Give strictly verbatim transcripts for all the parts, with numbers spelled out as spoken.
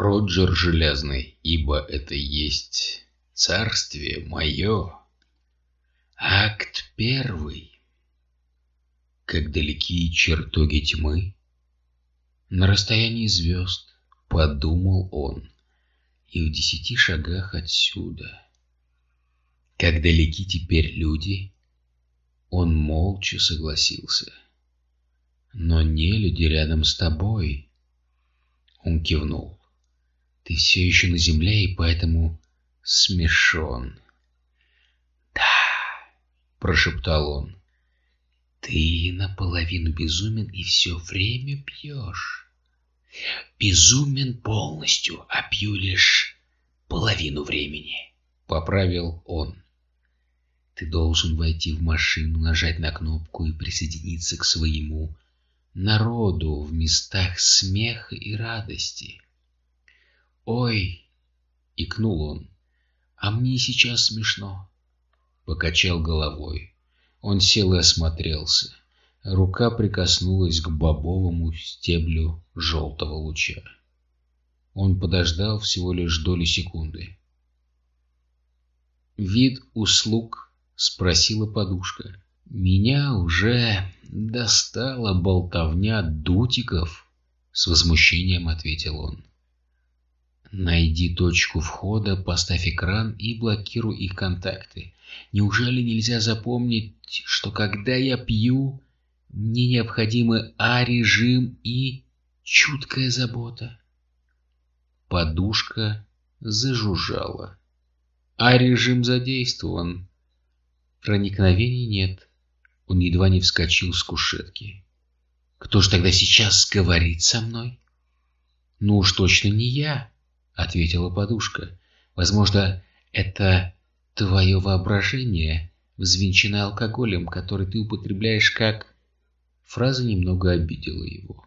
Роджер Железный, ибо это есть царствие мое. Акт первый. Как далеки чертоги тьмы, на расстоянии звезд, подумал он, и в десяти шагах отсюда. Как далеки теперь люди, он молча согласился. Но не люди рядом с тобой. Он кивнул. Ты все еще на земле и поэтому смешон. Да, прошептал он. Ты наполовину безумен и все время пьешь. Безумен полностью, а пью лишь половину времени, поправил он. Ты должен войти в машину, нажать на кнопку и присоединиться к своему народу в местах смеха и радости. Ой, икнул он, а мне сейчас смешно. Покачал головой. Он сел и осмотрелся. Рука прикоснулась к бобовому стеблю желтого луча. Он подождал всего лишь долю секунды. «Вид услуг?» — спросила подушка. «Меня уже достала болтовня дутиков», — с возмущением ответил он. «Найди точку входа, поставь экран и блокируй их контакты. Неужели нельзя запомнить, что когда я пью, мне необходимы А-режим и чуткая забота?» Подушка зажужжала. А-режим задействован. Проникновений нет. Он едва не вскочил с кушетки. «Кто ж тогда сейчас говорит со мной?» «Ну уж точно не я», — ответила подушка. «Возможно, это твое воображение, взвинченное алкоголем, который ты употребляешь как...» Фраза немного обидела его.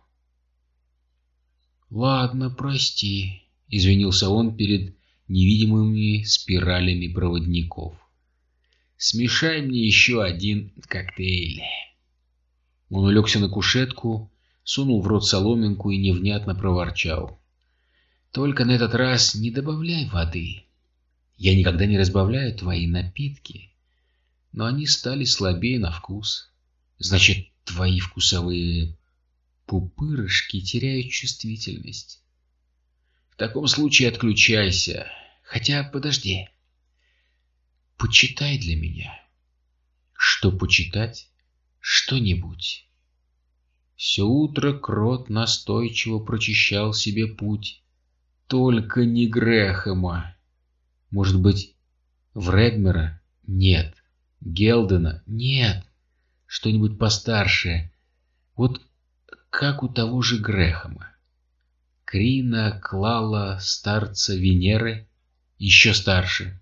«Ладно, прости», — извинился он перед невидимыми спиралями проводников. «Смешай мне еще один коктейль». Он улегся на кушетку, сунул в рот соломинку и невнятно проворчал. «Только на этот раз не добавляй воды. Я никогда не разбавляю твои напитки, но они стали слабее на вкус. Значит, твои вкусовые пупырышки теряют чувствительность. В таком случае отключайся. Хотя, подожди. Почитай для меня». «Что почитать?» «Что-нибудь». Все утро Крот настойчиво прочищал себе путь. Только не Грэхэма. Может быть, Вредмера? Нет. Гелдена? Нет. Что-нибудь постарше. Вот как у того же Грэхэма. Крина, Клала, старца Венеры? Еще старше.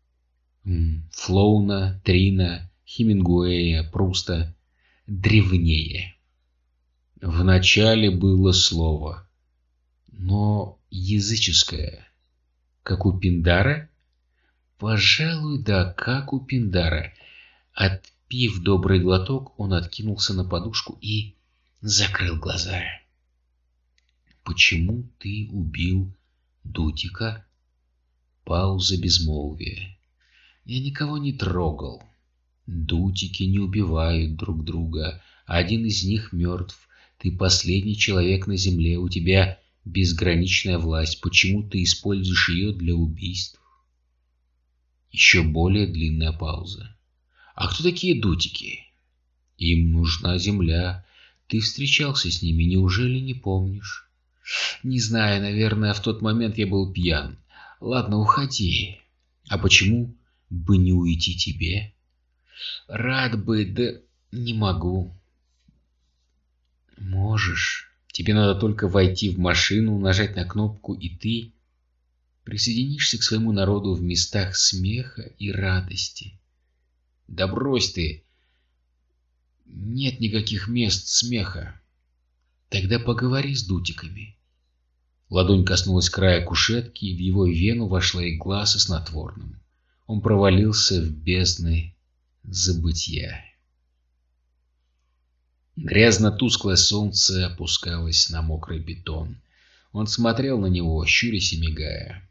Флоуна, Трина, Хемингуэя, Пруста. Древнее. Вначале было слово, но языческое. Как у Пиндара? Пожалуй, да, как у Пиндара. Отпив добрый глоток, он откинулся на подушку и закрыл глаза. «Почему ты убил Дутика?» Пауза безмолвия. «Я никого не трогал. Дутики не убивают друг друга. Один из них мертв. Ты последний человек на земле. У тебя безграничная власть. Почему ты используешь ее для убийств?» Еще более длинная пауза. «А кто такие Дутики?» «Им нужна земля. Ты встречался с ними, неужели не помнишь?» «Не знаю, наверное, в тот момент я был пьян. Ладно, уходи. А почему бы не уйти тебе?» «Рад бы, да не могу». «Можешь. Тебе надо только войти в машину, нажать на кнопку, и ты присоединишься к своему народу в местах смеха и радости». «Да брось ты. Нет никаких мест смеха». «Тогда поговори с Дутиками». Ладонь коснулась края кушетки, и в его вену вошла игла со снотворным. Он провалился в бездны забытья. Грязно-тусклое солнце опускалось на мокрый бетон. Он смотрел на него, щурясь и мигая.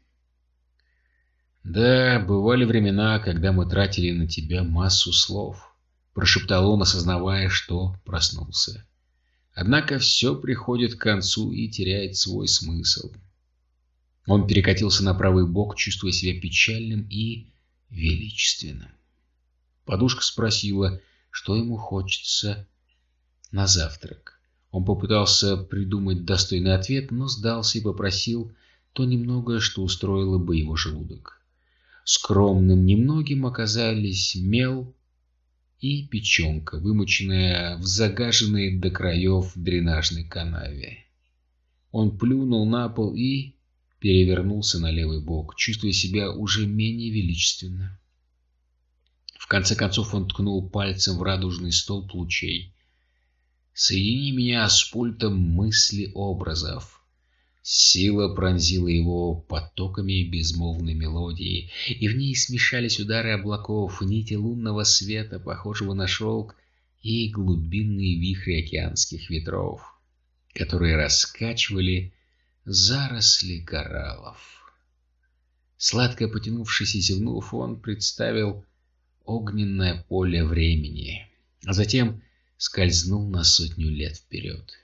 «Да, бывали времена, когда мы тратили на тебя массу слов», — прошептал он, осознавая, что проснулся. «Однако все приходит к концу и теряет свой смысл». Он перекатился на правый бок, чувствуя себя печальным и величественным. Подушка спросила, что ему хочется на завтрак. Он попытался придумать достойный ответ, но сдался и попросил то немногое, что устроило бы его желудок. Скромным немногим оказались мел и печенка, вымоченная в загаженной до краев дренажной канаве. Он плюнул на пол и перевернулся на левый бок, чувствуя себя уже менее величественно. В конце концов он ткнул пальцем в радужный столб лучей. «Соедини меня с пультом мысли-образов». Сила пронзила его потоками безмолвной мелодии, и в ней смешались удары облаков, нити лунного света, похожего на шелк, и глубинные вихри океанских ветров, которые раскачивали заросли кораллов. Сладко потянувшись и зевнув, он представил огненное поле времени, а затем скользнул на сотню лет вперед.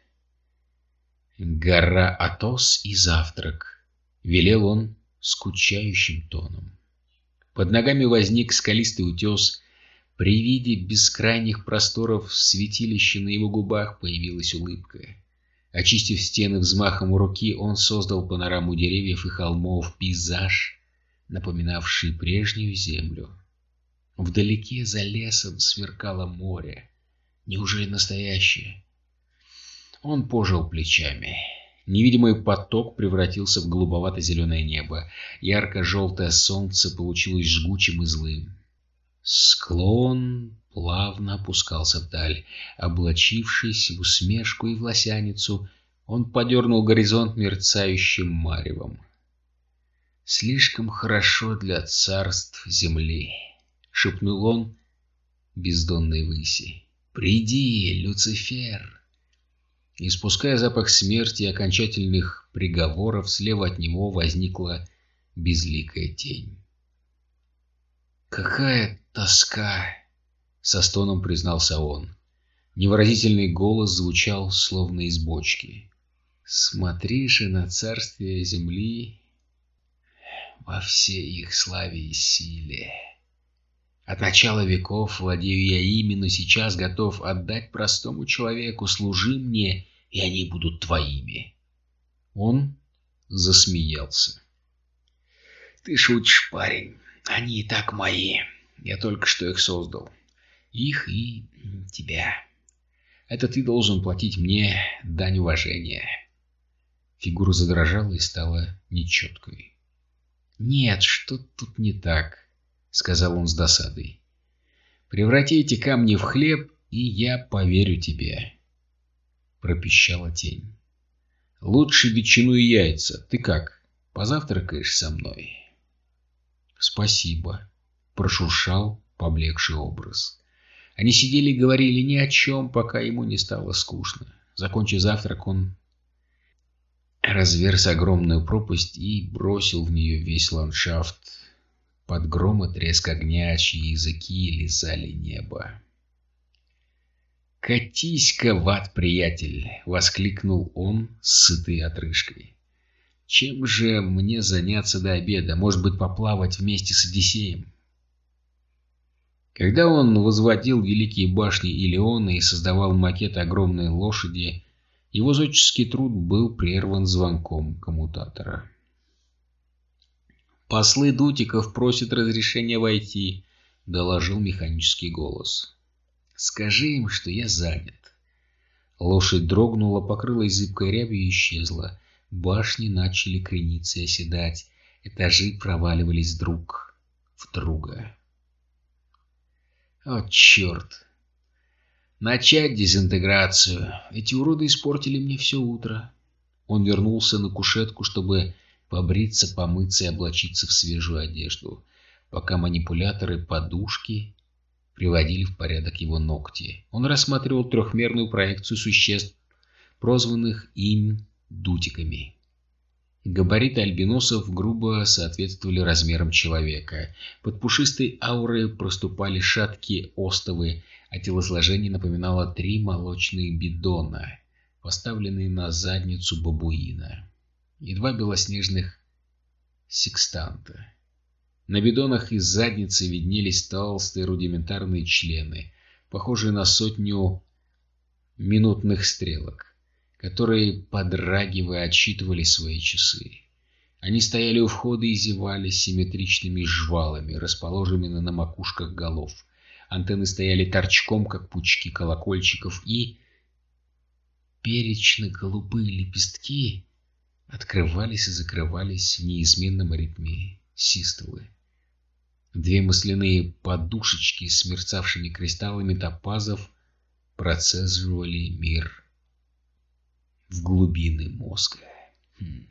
«Гора Атос и завтрак», — велел он скучающим тоном. Под ногами возник скалистый утес. При виде бескрайних просторов святилища на его губах появилась улыбка. Очистив стены взмахом руки, он создал панораму деревьев и холмов, пейзаж, напоминавший прежнюю землю. Вдалеке за лесом сверкало море. Неужели настоящее? Он пожал плечами. Невидимый поток превратился в голубовато-зеленое небо. Ярко-желтое солнце получилось жгучим и злым. Склон плавно опускался вдаль. Облачившись в усмешку и власяницу, он подернул горизонт мерцающим маревом. «Слишком хорошо для царств земли», — шепнул он бездонной выси. «Приди, Люцифер!» Испуская запах смерти и окончательных приговоров, слева от него возникла безликая тень. «Какая тоска!» — со стоном признался он. Невыразительный голос звучал, словно из бочки. «Смотри же на царствие земли во всей их славе и силе. От начала веков владею я ими, но сейчас готов отдать простому человеку. Служи мне, и они будут твоими». Он засмеялся. «Ты шутишь, парень. Они и так мои. Я только что их создал. Их и тебя. Это ты должен платить мне дань уважения». Фигура задрожала и стала нечеткой. «Нет, что-то тут не так», — сказал он с досадой. «Преврати эти камни в хлеб, и я поверю тебе», — пропищала тень. «Лучше ветчину и яйца. Ты как, позавтракаешь со мной?» «Спасибо», — прошуршал поблекший образ. Они сидели и говорили ни о чем, пока ему не стало скучно. Закончив завтрак, он разверз огромную пропасть и бросил в нее весь ландшафт. Под гром и треск огня, чьи языки лизали небо. «Катись-ка в ад, приятель!» — воскликнул он с сытой отрыжкой. «Чем же мне заняться до обеда? Может быть, поплавать вместе с Одиссеем?» Когда он возводил великие башни Илиона и создавал макет огромной лошади, его зодческий труд был прерван звонком коммутатора. «Послы Дутиков просят разрешения войти», — доложил механический голос. «Скажи им, что я занят». Лошадь дрогнула, покрылась зыбкой рябью и исчезла. Башни начали крениться и оседать. Этажи проваливались друг в друга. «О, черт! Начать дезинтеграцию. Эти уроды испортили мне все утро». Он вернулся на кушетку, чтобы побриться, помыться и облачиться в свежую одежду, пока манипуляторы подушки приводили в порядок его ногти. Он рассматривал трехмерную проекцию существ, прозванных им Дутиками. Габариты альбиносов грубо соответствовали размерам человека. Под пушистой аурой проступали шаткие остовы, а телосложение напоминало три молочные бидона, поставленные на задницу бабуина, и два белоснежных секстанта. На бидонах из задницы виднелись толстые рудиментарные члены, похожие на сотню минутных стрелок, которые, подрагивая, отсчитывали свои часы. Они стояли у входа и зевали симметричными жвалами, расположенными на макушках голов. Антенны стояли торчком, как пучки колокольчиков, и перечно-голубые лепестки открывались и закрывались в неизменном ритме систолы. Две масляные подушечки с мерцавшими кристаллами топазов процеживали мир в глубины мозга. Хм.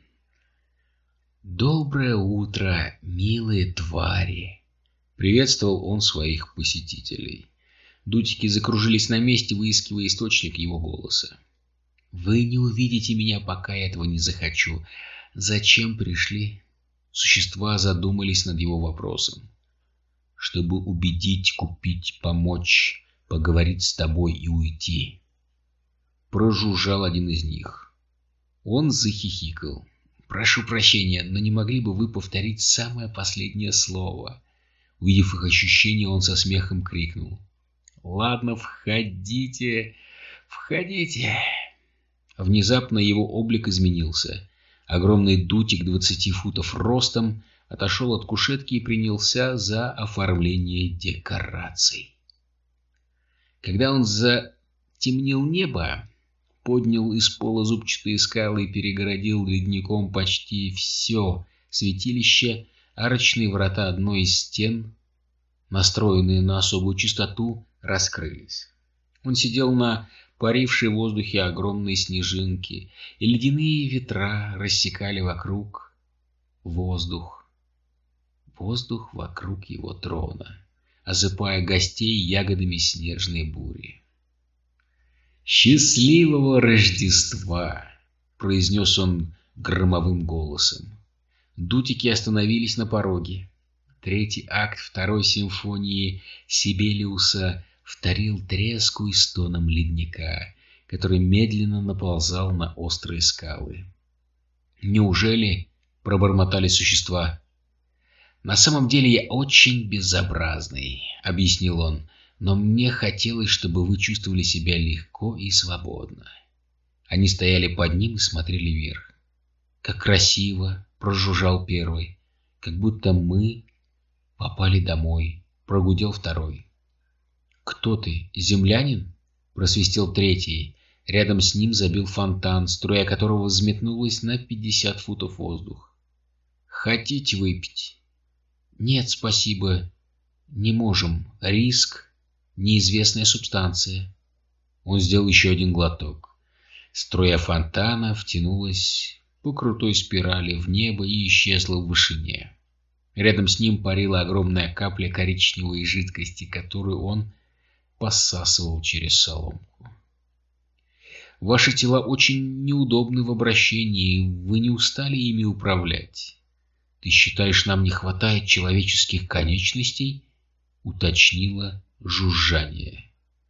«Доброе утро, милые твари!» — приветствовал он своих посетителей. Дутики закружились на месте, выискивая источник его голоса. «Вы не увидите меня, пока я этого не захочу. Зачем пришли?» Существа задумались над его вопросом. «Чтобы убедить, купить, помочь, поговорить с тобой и уйти», — прожужжал один из них. Он захихикал. «Прошу прощения, но не могли бы вы повторить самое последнее слово?» Увидев их ощущение, он со смехом крикнул: «Ладно, входите, входите!» Внезапно его облик изменился. Огромный дутик двадцати футов ростом отошел от кушетки и принялся за оформление декораций. Когда он затемнил небо, поднял из пола зубчатые скалы и перегородил ледником почти все святилище, арочные врата одной из стен, настроенные на особую частоту, раскрылись. Он сидел на парившей в воздухе огромной снежинки, и ледяные ветра рассекали вокруг воздух. Воздух вокруг его трона, осыпая гостей ягодами снежной бури. «Счастливого Рождества!» — произнес он громовым голосом. Дутики остановились на пороге. Третий акт второй симфонии Сибелиуса вторил треску и стоном ледника, который медленно наползал на острые скалы. «Неужели?» — пробормотали существа. «На самом деле я очень безобразный», — объяснил он, — «но мне хотелось, чтобы вы чувствовали себя легко и свободно». Они стояли под ним и смотрели вверх. «Как красиво!» — прожужжал первый. «Как будто мы попали домой», — прогудел второй. «Кто ты, землянин?» — просвистел третий. Рядом с ним забил фонтан, струя которого взметнулась на пятьдесят футов воздух. «Хотите выпить?» «Нет, спасибо. Не можем. Риск. Неизвестная субстанция». Он сделал еще один глоток. Струя фонтана втянулась по крутой спирали в небо и исчезла в вышине. Рядом с ним парила огромная капля коричневой жидкости, которую он посасывал через соломку. «Ваши тела очень неудобны в обращении, вы не устали ими управлять? Ты считаешь, нам не хватает человеческих конечностей?» — уточнило жужжание.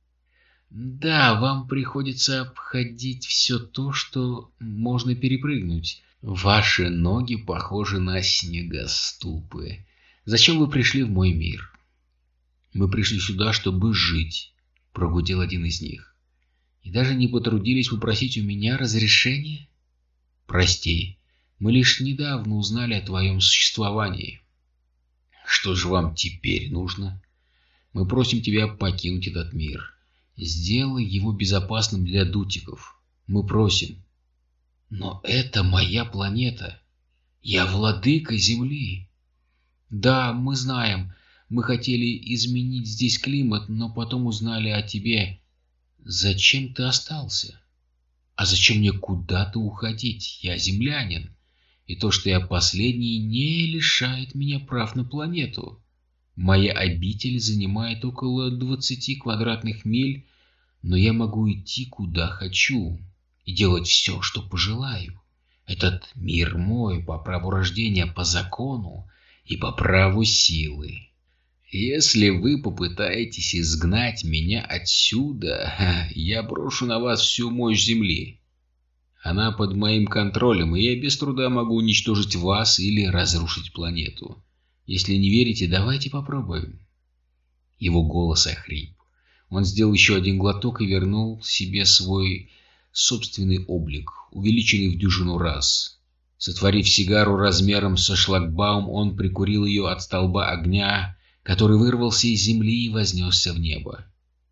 «Да, вам приходится обходить все то, что можно перепрыгнуть. Ваши ноги похожи на снегоступы. Зачем вы пришли в мой мир?» «Мы пришли сюда, чтобы жить», — прогудел один из них. «И даже не потрудились попросить у меня разрешения?» «Прости, мы лишь недавно узнали о твоем существовании». «Что же вам теперь нужно?» «Мы просим тебя покинуть этот мир. Сделай его безопасным для дутиков. Мы просим». «Но это моя планета. Я владыка Земли». «Да, мы знаем. Мы хотели изменить здесь климат, но потом узнали о тебе. Зачем ты остался?» «А зачем мне куда-то уходить? Я землянин. И то, что я последний, не лишает меня прав на планету. Моя обитель занимает около двадцати квадратных миль, но я могу идти куда хочу и делать все, что пожелаю. Этот мир мой по праву рождения, по закону и по праву силы. Если вы попытаетесь изгнать меня отсюда, я брошу на вас всю мощь Земли. Она под моим контролем, и я без труда могу уничтожить вас или разрушить планету. Если не верите, давайте попробуем. Его голос охрип. Он сделал еще один глоток и вернул себе свой собственный облик, увеличенный в дюжину раз. Сотворив сигару размером со шлагбаум, он прикурил ее от столба огня, который вырвался из земли и вознесся в небо.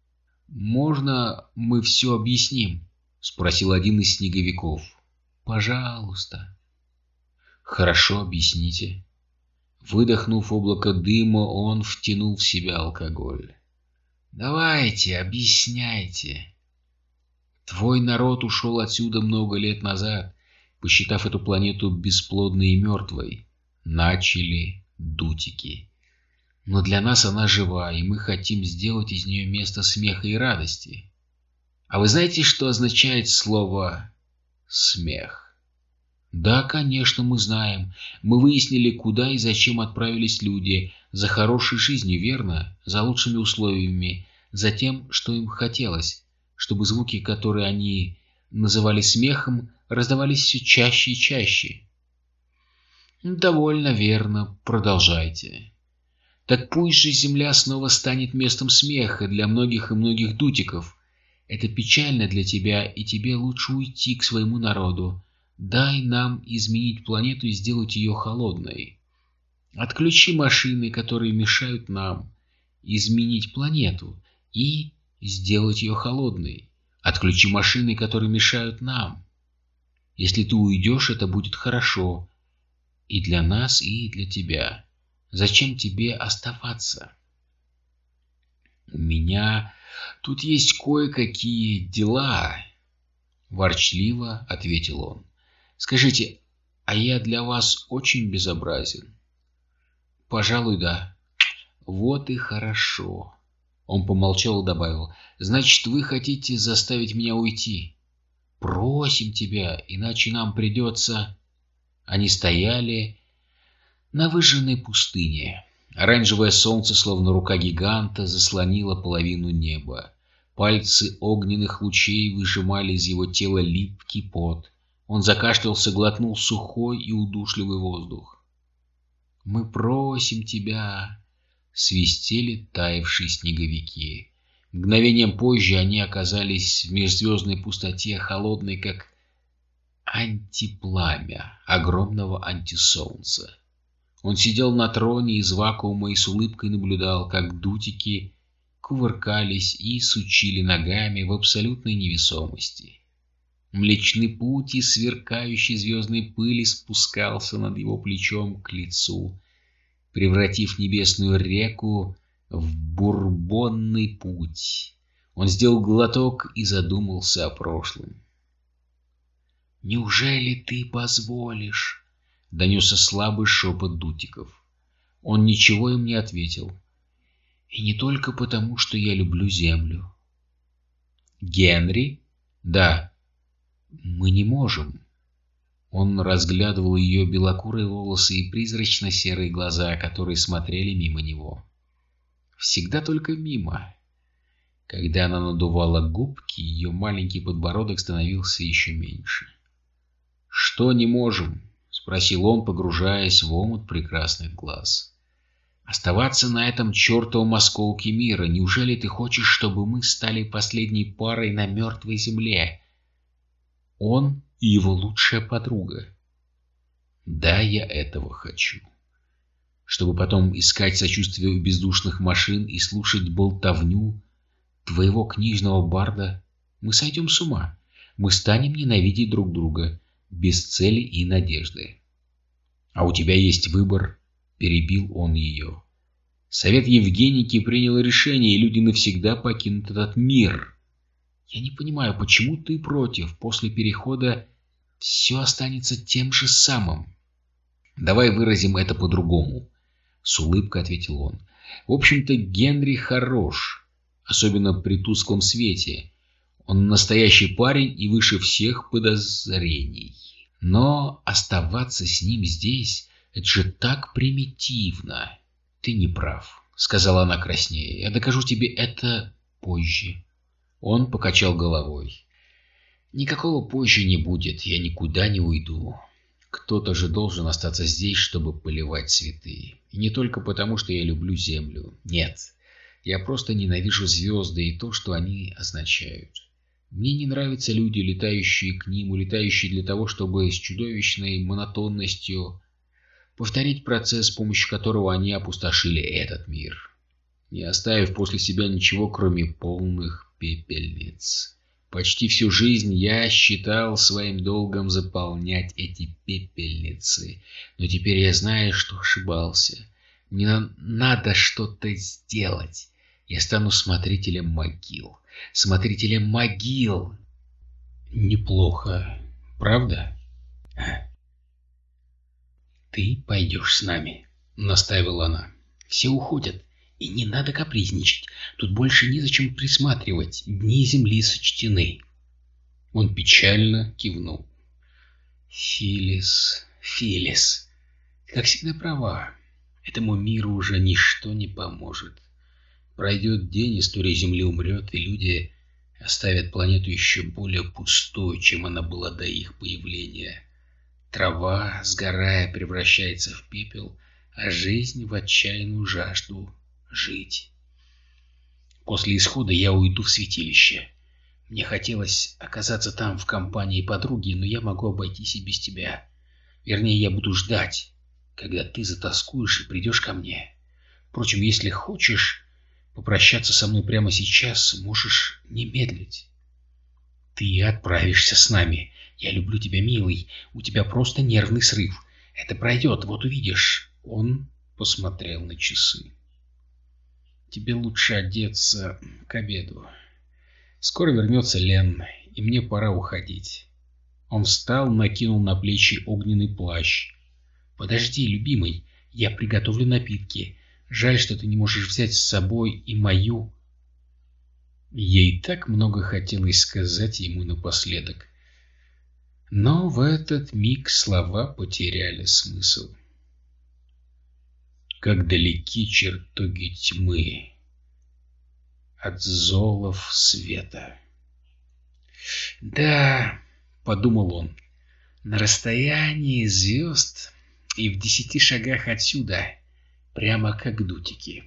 «Можно мы все объясним?» — спросил один из снеговиков. «Пожалуйста». «Хорошо, объясните». Выдохнув облако дыма, он втянул в себя алкоголь. «Давайте, объясняйте». Твой народ ушел отсюда много лет назад, посчитав эту планету бесплодной и мертвой. Начали дутики. Но для нас она жива, и мы хотим сделать из нее место смеха и радости. А вы знаете, что означает слово «смех»? Да, конечно, мы знаем. Мы выяснили, куда и зачем отправились люди. За хорошей жизнью, верно? За лучшими условиями. За тем, что им хотелось. Чтобы звуки, которые они называли смехом, раздавались все чаще и чаще. Довольно верно. Продолжайте. Так пусть же Земля снова станет местом смеха для многих и многих дутиков. Это печально для тебя, и тебе лучше уйти к своему народу. Дай нам изменить планету и сделать ее холодной. Отключи машины, которые мешают нам изменить планету, и сделать ее холодной. Отключи машины, которые мешают нам. Если ты уйдешь, это будет хорошо. И для нас, и для тебя. Зачем тебе оставаться? У меня тут есть кое-какие дела, ворчливо ответил он. Скажите, а я для вас очень безобразен? Пожалуй, да. Вот и хорошо. Он помолчал и добавил. Значит, вы хотите заставить меня уйти? Просим тебя, иначе нам придется... Они стояли на выжженной пустыне. Оранжевое солнце, словно рука гиганта, заслонило половину неба. Пальцы огненных лучей выжимали из его тела липкий пот. Он закашлялся, глотнул сухой и удушливый воздух. «Мы просим тебя!» — свистели таявшие снеговики. Мгновением позже они оказались в межзвездной пустоте, холодной, как антипламя огромного антисолнца. Он сидел на троне из вакуума и с улыбкой наблюдал, как дутики кувыркались и сучили ногами в абсолютной невесомости. Млечный путь из сверкающей звездной пыли спускался над его плечом к лицу, превратив небесную реку в бурбонный путь. Он сделал глоток и задумался о прошлом. «Неужели ты позволишь?» — донесся слабый шепот дутиков. Он ничего им не ответил. «И не только потому, что я люблю Землю». «Генри?» «Да». «Мы не можем». Он разглядывал ее белокурые волосы и призрачно-серые глаза, которые смотрели мимо него. Всегда только мимо. Когда она надувала губки, ее маленький подбородок становился еще меньше. «Что не можем?» — спросил он, погружаясь в омут прекрасных глаз. «Оставаться на этом чертовом осколке мира. Неужели ты хочешь, чтобы мы стали последней парой на мертвой земле? Он и его лучшая подруга. Да, я этого хочу. Чтобы потом искать сочувствие у бездушных машин и слушать болтовню твоего книжного барда, мы сойдем с ума. Мы станем ненавидеть друг друга без цели и надежды. А у тебя есть выбор», — перебил он ее. «Совет Евгеники принял решение, и люди навсегда покинут этот мир. Я не понимаю, почему ты против? После перехода все останется тем же самым». «Давай выразим это по-другому», — с улыбкой ответил он. «В общем-то, Генри хорош, особенно при тусклом свете. Он настоящий парень и выше всех подозрений. Но оставаться с ним здесь — это же так примитивно. Ты не прав, — сказала она краснее. Я докажу тебе это позже. Он покачал головой. Никакого позже не будет, я никуда не уйду. Кто-то же должен остаться здесь, чтобы поливать цветы. И не только потому, что я люблю землю. Нет, я просто ненавижу звезды и то, что они означают. Мне не нравятся люди, летающие к ним, улетающие для того, чтобы с чудовищной монотонностью повторить процесс, с помощью которого они опустошили этот мир, не оставив после себя ничего, кроме полных пепельниц. Почти всю жизнь я считал своим долгом заполнять эти пепельницы, но теперь я знаю, что ошибался. Мне на- надо что-то сделать. Я стану смотрителем могил. Смотрителем могил. Неплохо, правда? Ты пойдешь с нами, настаивала она. Все уходят. И не надо капризничать. Тут больше незачем присматривать. Дни земли сочтены. Он печально кивнул. Филлис, Филлис, как всегда права. Этому миру уже ничто не поможет. Пройдет день, история Земли умрет, и люди оставят планету еще более пустой, чем она была до их появления. Трава, сгорая, превращается в пепел, а жизнь в отчаянную жажду жить. После исхода я уйду в святилище. Мне хотелось оказаться там в компании подруги, но я могу обойтись и без тебя. Вернее, я буду ждать, когда ты затоскуешь и придешь ко мне. Впрочем, если хочешь попрощаться со мной прямо сейчас, можешь не медлить. Ты отправишься с нами. Я люблю тебя, милый. У тебя просто нервный срыв. Это пройдет, вот увидишь. Он посмотрел на часы. Тебе лучше одеться к обеду. Скоро вернется Лен, и мне пора уходить. Он встал, накинул на плечи огненный плащ. Подожди, любимый, я приготовлю напитки. Жаль, что ты не можешь взять с собой и мою. Ей так много хотелось сказать ему напоследок. Но в этот миг слова потеряли смысл. Как далеки чертоги тьмы от золов света. Да, подумал он, на расстоянии звезд и в десяти шагах отсюда, прямо как дутики.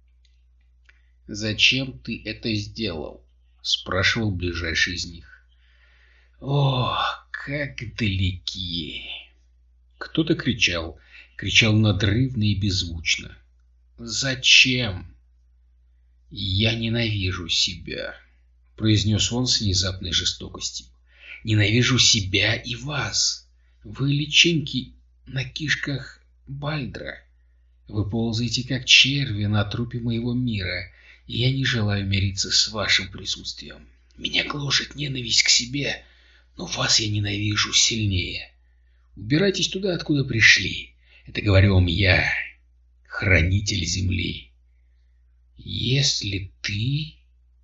«Зачем ты это сделал?» — спрашивал ближайший из них. «О, как далеки!» Кто-то кричал, кричал надрывно и беззвучно. «Зачем?» «Я ненавижу себя», — произнес он с внезапной жестокостью. «Ненавижу себя и вас. Вы личинки на кишках Бальдра. Вы ползаете, как черви, на трупе моего мира, и я не желаю мириться с вашим присутствием. Меня гложет ненависть к себе, но вас я ненавижу сильнее. Убирайтесь туда, откуда пришли. Это говорю вам я, хранитель земли. Если ты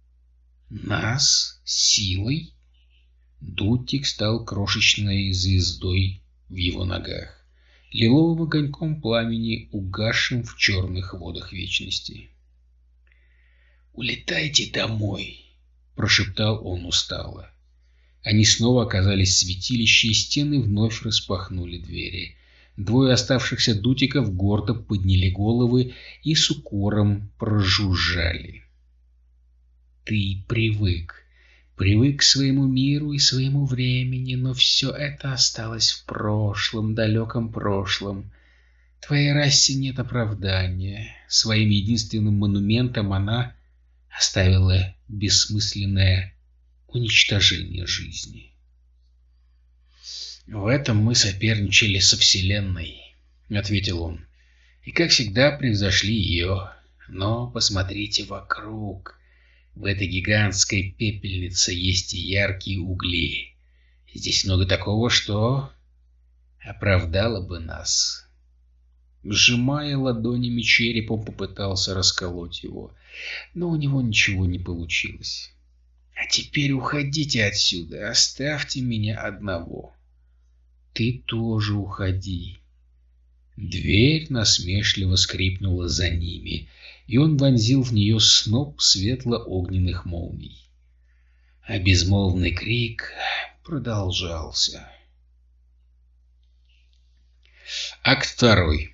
нас силой...» Дутик стал крошечной звездой в его ногах, лиловым огоньком пламени, угасшим в черных водах вечности. «Улетайте домой!» — прошептал он устало. Они снова оказались в святилище, и стены вновь распахнули двери. Двое оставшихся дутиков гордо подняли головы и с укором прожужжали. «Ты привык, привык к своему миру и своему времени, но все это осталось в прошлом, далеком прошлом. Твоей расе нет оправдания. Своим единственным монументом она оставила бессмысленное уничтожение жизни. В этом мы соперничали со Вселенной», — ответил он, — «и, как всегда, превзошли ее. Но посмотрите вокруг. В этой гигантской пепельнице есть и яркие угли. Здесь много такого, что оправдало бы нас». Сжимая ладонями череп, он попытался расколоть его, но у него ничего не получилось. «А теперь уходите отсюда, оставьте меня одного». ты тоже уходи». Дверь насмешливо скрипнула за ними, и он вонзил в нее сноп светло-огненных молний. А безмолвный крик продолжался. Акт второй.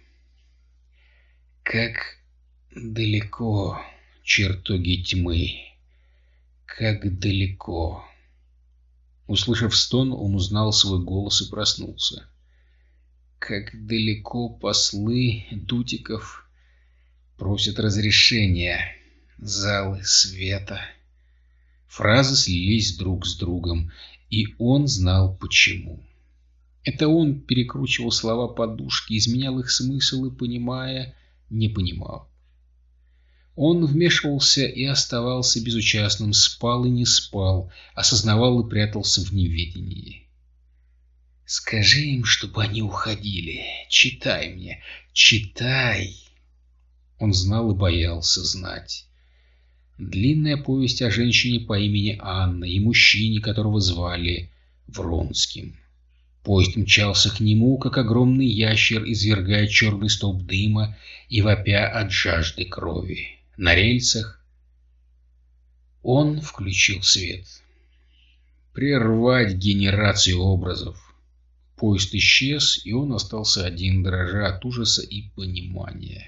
Как далеко чертоги тьмы, как далеко. Услышав стон, он узнал свой голос и проснулся. Как далеко послы Дутиков просят разрешения, залы света. Фразы слились друг с другом, и он знал почему. Это он перекручивал слова подушки, изменял их смысл и, понимая, не понимал. Он вмешивался и оставался безучастным, спал и не спал, осознавал и прятался в неведении. «Скажи им, чтобы они уходили. Читай мне, читай!» Он знал и боялся знать. Длинная повесть о женщине по имени Анна и мужчине, которого звали Вронским. Поезд мчался к нему, как огромный ящер, извергая черный столб дыма и вопя от жажды крови. На рельсах он включил свет. Прервать генерацию образов. Поезд исчез, и он остался один, дрожа от ужаса и понимания.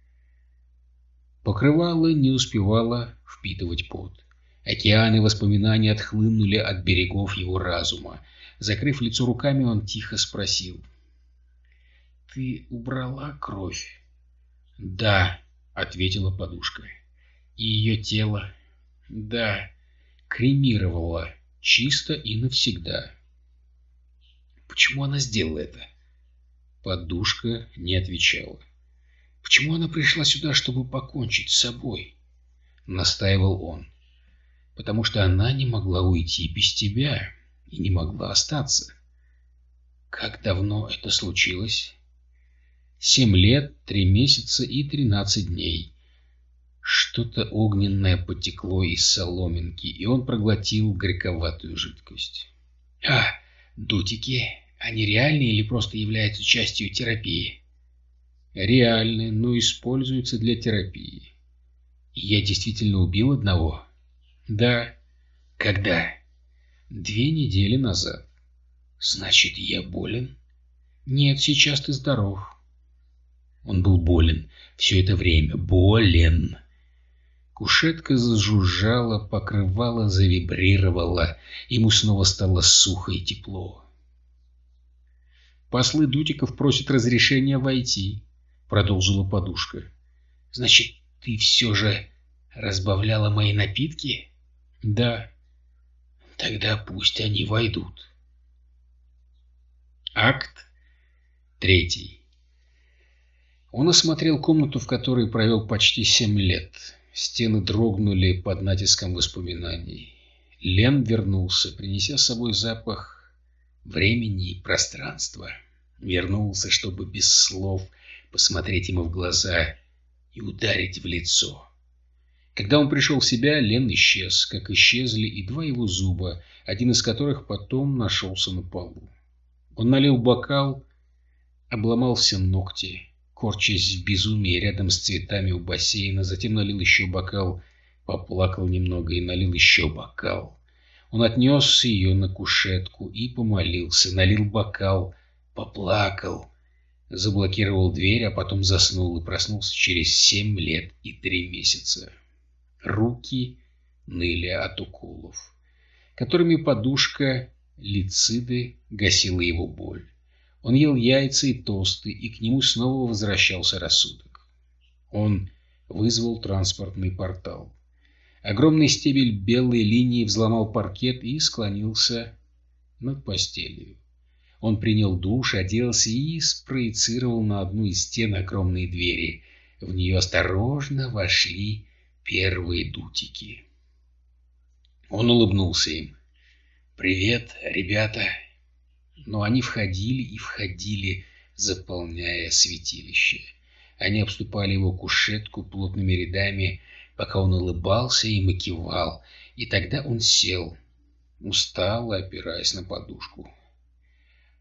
Покрывало не успевало впитывать пот. Океаны воспоминаний отхлынули от берегов его разума. Закрыв лицо руками, он тихо спросил: «Ты убрала кровь?» «Да», — ответила подушка. «И ее тело?» «Да, кремировала, чисто и навсегда». «Почему она сделала это?» Подушка не отвечала. «Почему она пришла сюда, чтобы покончить с собой?» Настаивал он. «Потому что она не могла уйти без тебя и не могла остаться». «Как давно это случилось?» «Семь лет, три месяца и тринадцать дней». Что-то огненное потекло из соломинки, и он проглотил горьковатую жидкость. «А, дутики, они реальные или просто являются частью терапии?» «Реальные, но используются для терапии». «И я действительно убил одного?» «Да». «Когда?» «Две недели назад». «Значит, я болен?» «Нет, сейчас ты здоров». Он был болен все это время. Болен. Кушетка зажужжала, покрывало завибрировало. Ему снова стало сухо и тепло. «Послы Дутиков просят разрешения войти», — продолжила подушка. «Значит, ты все же разбавляла мои напитки?» «Да». «Тогда пусть они войдут». Акт третий. Он осмотрел комнату, в которой провел почти семь лет. Стены дрогнули под натиском воспоминаний. Лен вернулся, принеся с собой запах времени и пространства. Вернулся, чтобы без слов посмотреть ему в глаза и ударить в лицо. Когда он пришел в себя, Лен исчез, как исчезли и два его зуба, один из которых потом нашелся на полу. Он налил бокал, обломал все ногти, корчась в безумии рядом с цветами у бассейна, затем налил еще бокал, поплакал немного и налил еще бокал. Он отнес ее на кушетку и помолился, налил бокал, поплакал, заблокировал дверь, а потом заснул и проснулся через семь лет и три месяца. Руки ныли от уколов, которыми подушка Лициды гасила его боль. Он ел яйца и тосты, и к нему снова возвращался рассудок. Он вызвал транспортный портал. Огромный стебель белой линии взломал паркет и склонился над постелью. Он принял душ, оделся и спроецировал на одну из стен огромные двери. В нее осторожно вошли первые дутики. Он улыбнулся им. «Привет, ребята!» Но они входили и входили, заполняя святилище. Они обступали его кушетку плотными рядами, пока он улыбался им и кивал, и тогда он сел, устало опираясь на подушку.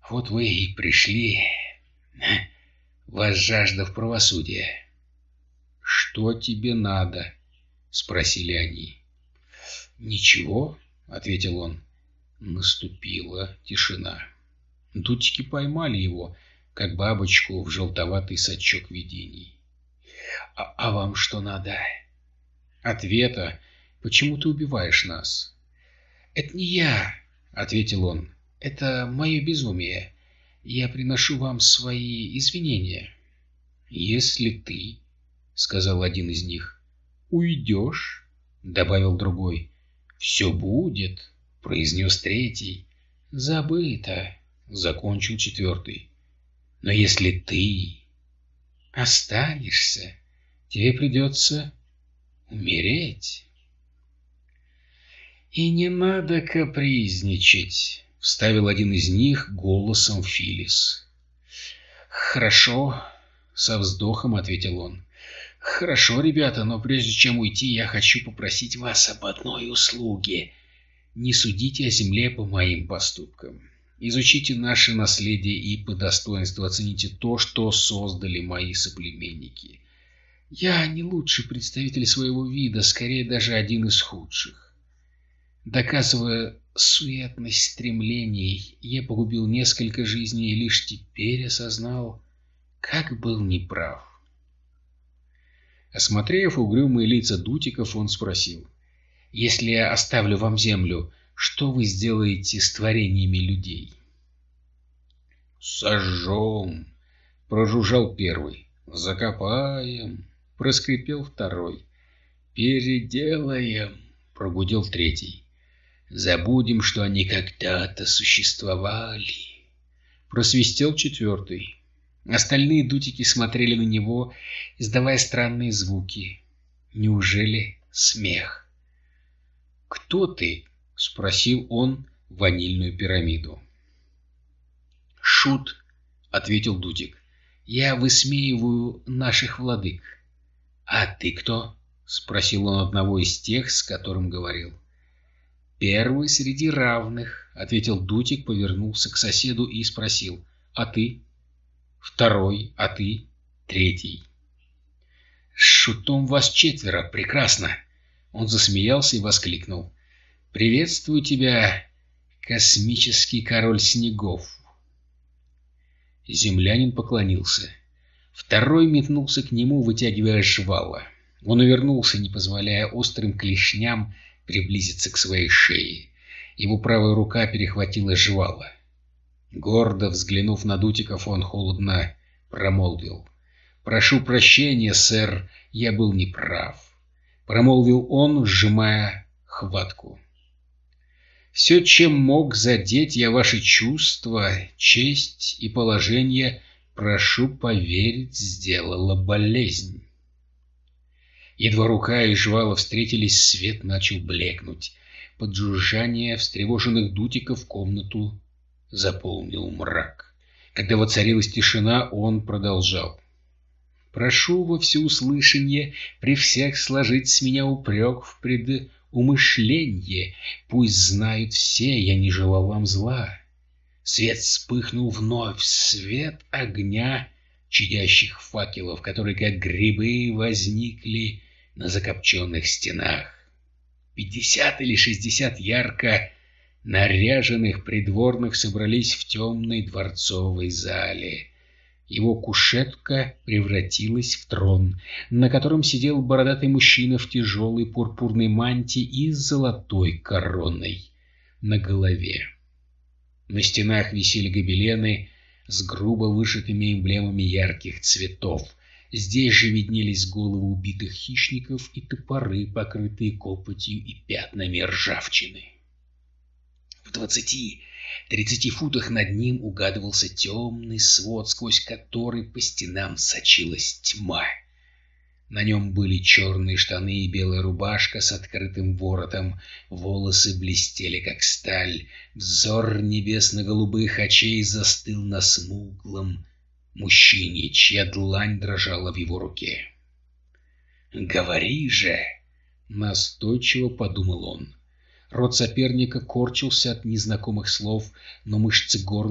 Вот вы и пришли, возжаждав правосудия. «Что тебе надо?» — спросили они. «Ничего», — ответил он. Наступила тишина. Дутики поймали его, как бабочку, в желтоватый сачок видений. «А, а вам что надо?» «Ответа. Почему ты убиваешь нас?» «Это не я», — ответил он. «Это мое безумие. Я приношу вам свои извинения». «Если ты, — сказал один из них, — уйдешь, — добавил другой. «Все будет, — произнес третий. «Забыто, — закончил четвертый. Но если ты останешься, тебе придется умереть». «И не надо капризничать», — вставил один из них голосом Филлис. «Хорошо», — со вздохом ответил он. «Хорошо, ребята, но прежде чем уйти, я хочу попросить вас об одной услуге. Не судите о земле по моим поступкам. Изучите наше наследие и по достоинству оцените то, что создали мои соплеменники. Я не лучший представитель своего вида, скорее даже один из худших. Доказывая суетность стремлений, я погубил несколько жизней и лишь теперь осознал, как был неправ». Осмотрев угрюмые лица дутиков, он спросил: «Если я оставлю вам землю, что вы сделаете с творениями людей?» «Сожжем», — прожужжал первый. «Закопаем», — проскрипел второй. «Переделаем», — прогудел третий. «Забудем, что они когда-то существовали», — просвистел четвертый. Остальные дутики смотрели на него, издавая странные звуки. Неужели смех? «Кто ты?» — спросил он ванильную пирамиду. «Шут», — ответил дутик. «Я высмеиваю наших владык». «А ты кто?» — спросил он одного из тех, с которым говорил. «Первый среди равных», — ответил дутик, повернулся к соседу и спросил. «А ты?» «Второй, а ты?» «Третий». «С Шутом вас четверо, прекрасно!» Он засмеялся и воскликнул. «Приветствую тебя, космический король снегов!» Землянин поклонился. Второй метнулся к нему, вытягивая жвала. Он увернулся, не позволяя острым клешням приблизиться к своей шее. Его правая рука перехватила жвала. Гордо взглянув на дутиков, он холодно промолвил: «Прошу прощения, сэр, я был неправ», — промолвил он, сжимая хватку. «Все, чем мог задеть я ваши чувства, честь и положение, прошу поверить, сделала болезнь». Едва рука и жвала встретились, свет начал блекнуть. Под жужжание встревоженных дутиков комнату заполнил мрак. Когда воцарилась тишина, он продолжал: «Прошу во всеуслышание при всех сложить с меня упрек в предумышленье. Пусть знают все, я не желал вам зла». Свет вспыхнул вновь, свет огня чадящих факелов, которые, как грибы, возникли на закопченных стенах. Пятьдесят или шестьдесят ярко наряженных придворных собрались в темной дворцовой зале. Его кушетка превратилась в трон, на котором сидел бородатый мужчина в тяжелой пурпурной мантии и с золотой короной на голове. На стенах висели гобелены с грубо вышитыми эмблемами ярких цветов. Здесь же виднелись головы убитых хищников и топоры, покрытые копотью и пятнами ржавчины. В двадцати-тридцати футах над ним угадывался темный свод, сквозь который по стенам сочилась тьма. На нем были черные штаны и белая рубашка с открытым воротом, волосы блестели, как сталь. Взор небесно-голубых очей застыл на смуглом мужчине, чья длань дрожала в его руке. «Говори же!» — настойчиво подумал он. Рот соперника корчился от незнакомых слов, но мышцы горла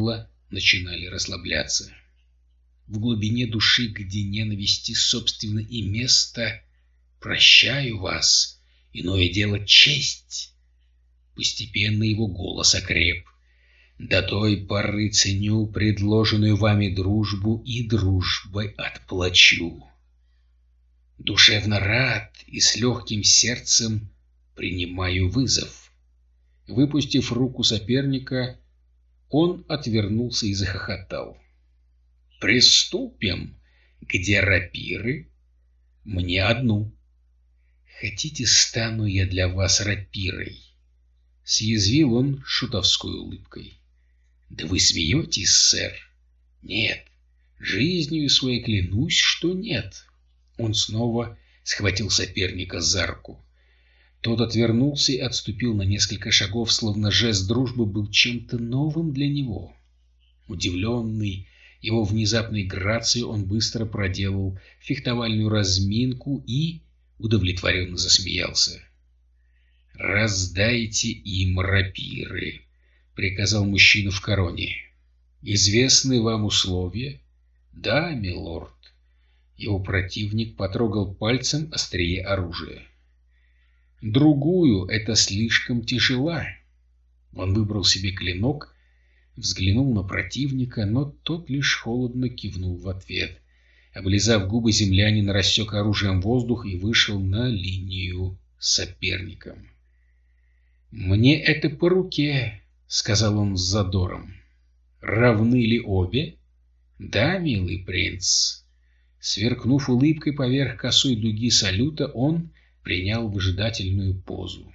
начинали расслабляться. В глубине души, где ненависти, собственно, и место, прощаю вас, иное дело честь. Постепенно его голос окреп. До той поры ценю предложенную вами дружбу и дружбой отплачу. Душевно рад и с легким сердцем принимаю вызов. Выпустив руку соперника, он отвернулся и захохотал. «Приступим. Где рапиры?» «Мне одну». «Хотите, стану я для вас рапирой?» Съязвил он шутовской улыбкой. «Да вы смеетесь, сэр?» «Нет, жизнью своей клянусь, что нет». Он снова схватил соперника за руку. Тот отвернулся и отступил на несколько шагов, словно жест дружбы был чем-то новым для него. Удивленный его внезапной грацией, он быстро проделал фехтовальную разминку и удовлетворенно засмеялся. «Раздайте им рапиры», — приказал мужчина в короне. «Известны вам условия?» «Да, милорд». Его противник потрогал пальцем острие оружия. «Другую это слишком тяжела». Он выбрал себе клинок, взглянул на противника, но тот лишь холодно кивнул в ответ. Облизав губы, землянин рассек оружием воздух и вышел на линию с соперником. «Мне это по руке», — сказал он с задором. «Равны ли обе?» «Да, милый принц». Сверкнув улыбкой поверх косой дуги салюта, он принял выжидательную позу.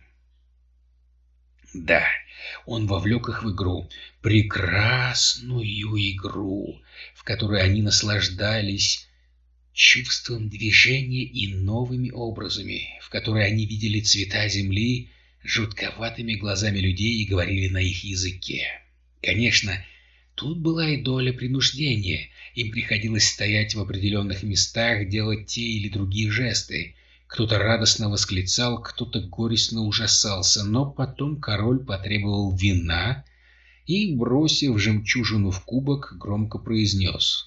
Да, он вовлек их в игру, прекрасную игру, в которой они наслаждались чувством движения и новыми образами, в которой они видели цвета земли жутковатыми глазами людей и говорили на их языке. Конечно, тут была и доля принуждения. Им приходилось стоять в определенных местах, делать те или другие жесты. Кто-то радостно восклицал, кто-то горестно ужасался, но потом король потребовал вина и, бросив жемчужину в кубок, громко произнес: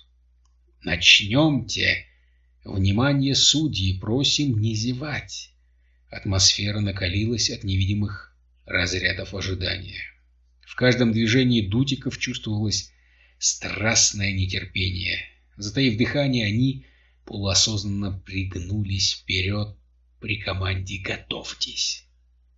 «Начнемте! Внимание, судьи, просим не зевать!» Атмосфера накалилась от невидимых разрядов ожидания. В каждом движении дутиков чувствовалось страстное нетерпение. Затаив дыхание, они полуосознанно пригнулись вперед при команде «Готовьтесь!».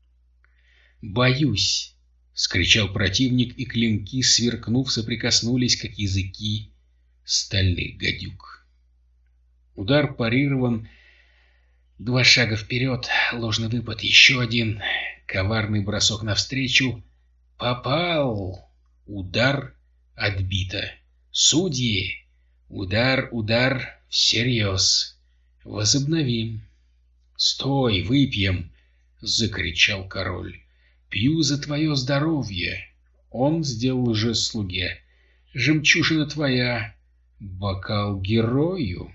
«Боюсь!» — вскричал противник, и клинки, сверкнув, соприкоснулись, как языки стальных гадюк. Удар парирован. Два шага вперед, ложный выпад, еще один, коварный бросок навстречу. Попал! Удар отбито. Судьи! Удар, удар, всерьез. Возобновим. «Стой, выпьем!» — закричал король. «Пью за твое здоровье!» Он сделал жест слуге. «Жемчужина твоя! Бокал герою!»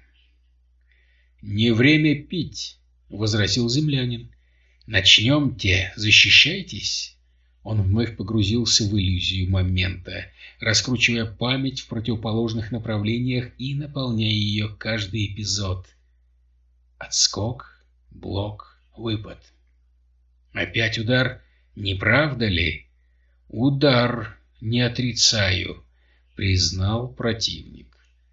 «Не время пить!» — возразил землянин. «Начнемте, защищайтесь!» Он вновь погрузился в иллюзию момента, раскручивая память в противоположных направлениях и наполняя ее каждый эпизод. Отскок, блок, выпад. Опять удар, не правда ли? Удар, не отрицаю, признал противник.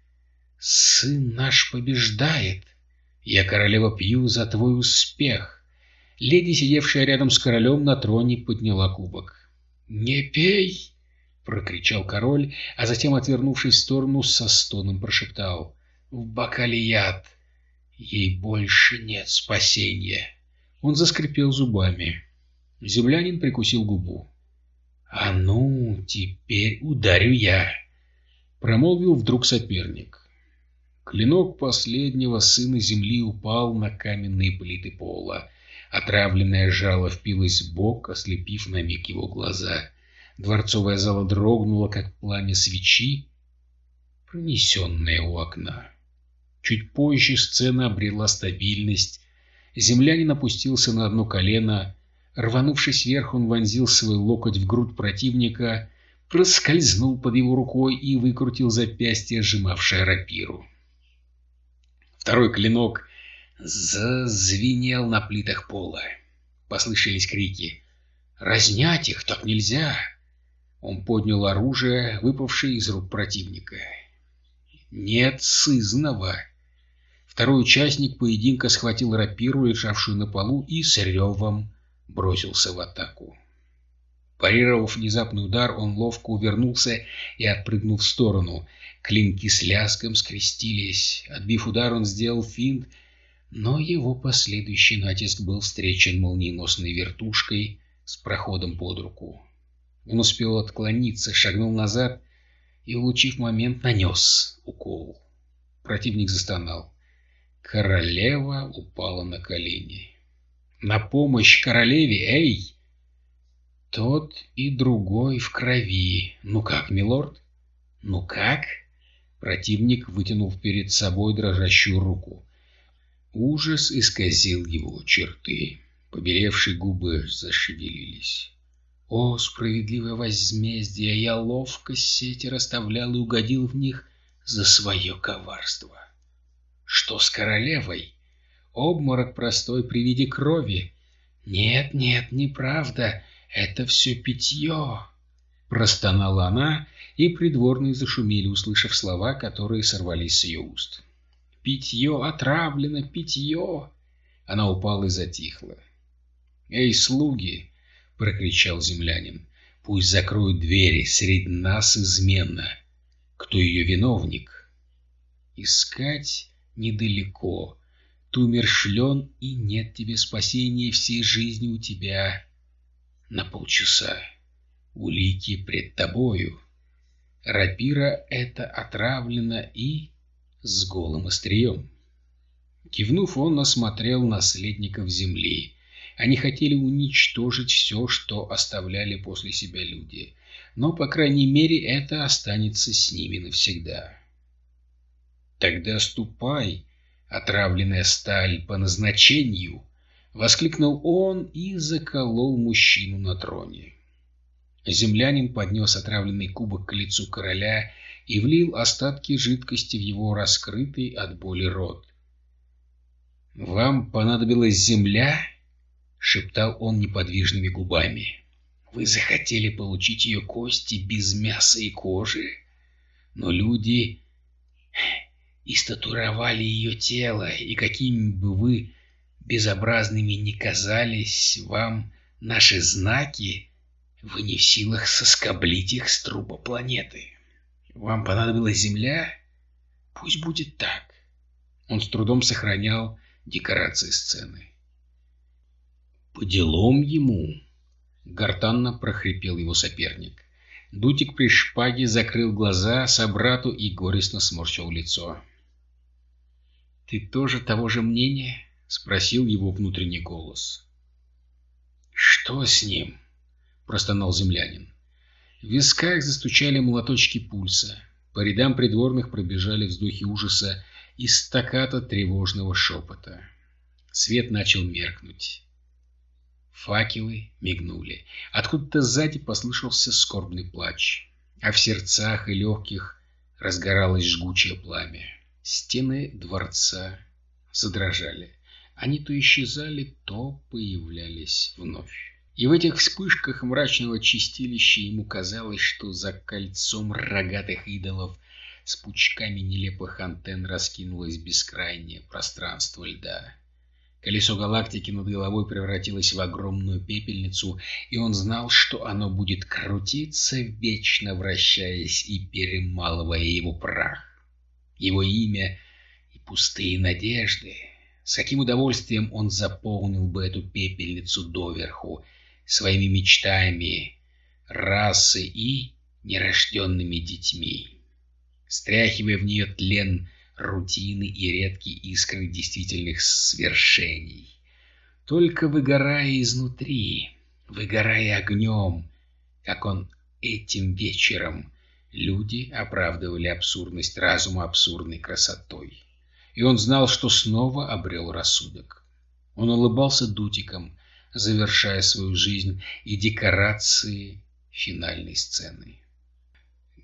Сын наш побеждает. Я, королева, пью за твой успех. Леди, сидевшая рядом с королем на троне, подняла кубок. «Не пей!» — прокричал король, а затем, отвернувшись в сторону, со стоном прошептал: «В бокале яд! Ей больше нет спасения!» Он заскрипел зубами. Землянин прикусил губу. «А ну, теперь ударю я!» — промолвил вдруг соперник. Клинок последнего сына земли упал на каменные плиты пола. Отравленное жало впилось в бок, ослепив на миг его глаза. Дворцовая зала дрогнула, как пламя свечи, пронесенное у окна. Чуть позже сцена обрела стабильность. Землянин опустился на одно колено. Рванувшись вверх, он вонзил свой локоть в грудь противника, проскользнул под его рукой и выкрутил запястье, сжимавшее рапиру. Второй клинок зазвенел на плитах пола. Послышались крики: «Разнять их так нельзя!» Он поднял оружие, выпавшее из рук противника. «Нет сызнова!» Второй участник поединка схватил рапиру, лежавшую на полу, и с ревом бросился в атаку. Парировав внезапный удар, он ловко увернулся и отпрыгнул в сторону. Клинки с лязгом скрестились. Отбив удар, он сделал финт, но его последующий натиск был встречен молниеносной вертушкой с проходом под руку. Он успел отклониться, шагнул назад и, улучив момент, нанес укол. Противник застонал. Королева упала на колени. «На помощь королеве, эй!» Тот и другой в крови. «Ну как, милорд? Ну как?» Противник вытянул перед собой дрожащую руку. Ужас исказил его черты. Побелевшие губы зашевелились. «О, справедливое возмездие! Я ловко сети расставлял и угодил в них за свое коварство!» «Что с королевой? Обморок простой при виде крови?» «Нет, нет, неправда, это все питье!» Простонала она, и придворные зашумели, услышав слова, которые сорвались с ее уст. «Питье отравлено, питье!» Она упала и затихла. «Эй, слуги!» — прокричал землянин. «Пусть закроют двери, среди нас измена. Кто ее виновник?» «Искать недалеко. Ты умершлен, и нет тебе спасения, всей жизни у тебя на полчаса. Улики пред тобою. Рапира эта отравлена и с голым острием». Кивнув, он осмотрел наследников земли. Они хотели уничтожить все, что оставляли после себя люди. Но, по крайней мере, это останется с ними навсегда. «Тогда ступай, отравленная сталь, по назначению!» — воскликнул он и заколол мужчину на троне. Землянин поднес отравленный кубок к лицу короля и влил остатки жидкости в его раскрытый от боли рот. «Вам понадобилась земля?» — шептал он неподвижными губами. «Вы захотели получить ее кости без мяса и кожи? Но люди истатуировали ее тело, и какими бы вы безобразными ни казались вам наши знаки, вы не в силах соскоблить их с труба планеты. Вам понадобилась земля? Пусть будет так». Он с трудом сохранял декорации сцены. «По делам ему!» — гортанно прохрипел его соперник. Дутик при шпаге закрыл глаза собрату и горестно сморщил лицо. «Ты тоже того же мнения?» — спросил его внутренний голос. «Что с ним?» — простонал землянин. В висках застучали молоточки пульса. По рядам придворных пробежали вздохи ужаса и стаккато тревожного шепота. Свет начал меркнуть. Факелы мигнули. Откуда-то сзади послышался скорбный плач, а в сердцах и легких разгоралось жгучее пламя. Стены дворца задрожали. Они то исчезали, то появлялись вновь. И в этих вспышках мрачного чистилища ему казалось, что за кольцом рогатых идолов с пучками нелепых антенн раскинулось бескрайнее пространство льда. Колесо галактики над головой превратилось в огромную пепельницу, и он знал, что оно будет крутиться, вечно вращаясь и перемалывая его прах, его имя и пустые надежды. С каким удовольствием он заполнил бы эту пепельницу доверху своими мечтами, расой и нерожденными детьми, стряхивая в нее тлен рутины и редкие искры действительных свершений. Только выгорая изнутри, выгорая огнем, как он этим вечером, люди оправдывали абсурдность разума абсурдной красотой. И он знал, что снова обрел рассудок. Он улыбался Дутиком, завершая свою жизнь и декорации финальной сцены.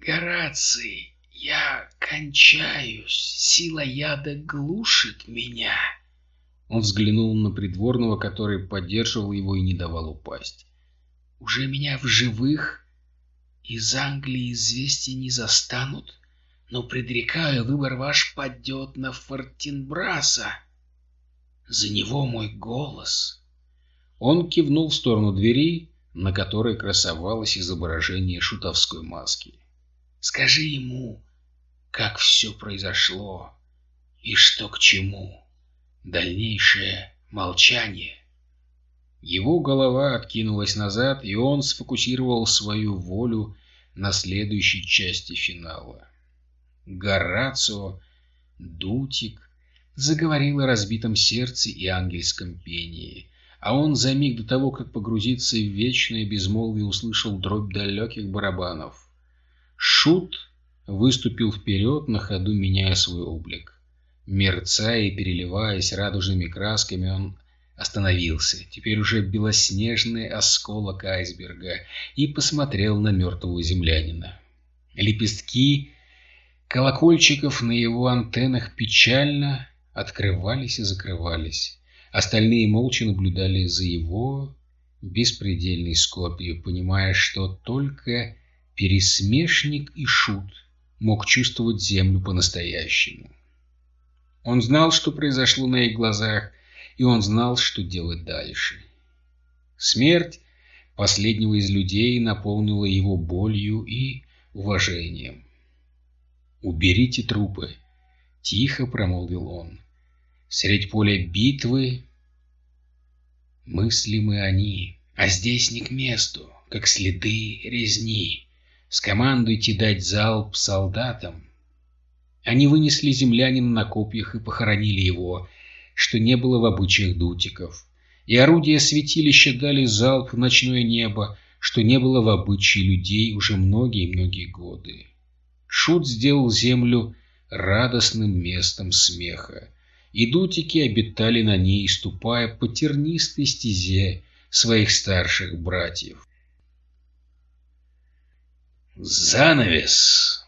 Гораций, я кончаюсь, сила яда глушит меня. Он взглянул на придворного, который поддерживал его и не давал упасть. Уже меня в живых из Англии известия не застанут, но предрекаю, выбор ваш падет на Фортинбраса. За него мой голос. Он кивнул в сторону двери, на которой красовалось изображение шутовской маски. Скажи ему, как все произошло и что к чему. Дальнейшее молчание. Его голова откинулась назад, и он сфокусировал свою волю на следующей части финала. Горацио Дутик заговорил о разбитом сердце и ангельском пении, а он за миг до того, как погрузиться в вечное безмолвие, услышал дробь далеких барабанов. Шут выступил вперед, на ходу меняя свой облик. Мерцая и переливаясь радужными красками, он остановился, теперь уже белоснежный осколок айсберга, и посмотрел на мертвого землянина. Лепестки колокольчиков на его антеннах печально открывались и закрывались. Остальные молча наблюдали за его беспредельной скорбью, понимая, что только пересмешник и шут мог чувствовать землю по-настоящему. Он знал, что произошло на их глазах, и он знал, что делать дальше. Смерть последнего из людей наполнила его болью и уважением. «Уберите трупы», — тихо промолвил он. «Средь поля битвы мыслимы они, а здесь не к месту, как следы резни. Скомандуйте дать залп солдатам». Они вынесли землянина на копьях и похоронили его, что не было в обычаях дутиков. И орудия святилища дали залп в ночное небо, что не было в обычае людей уже многие-многие годы. Шут сделал землю радостным местом смеха, и дутики обитали на ней, ступая по тернистой стезе своих старших братьев. Занавес.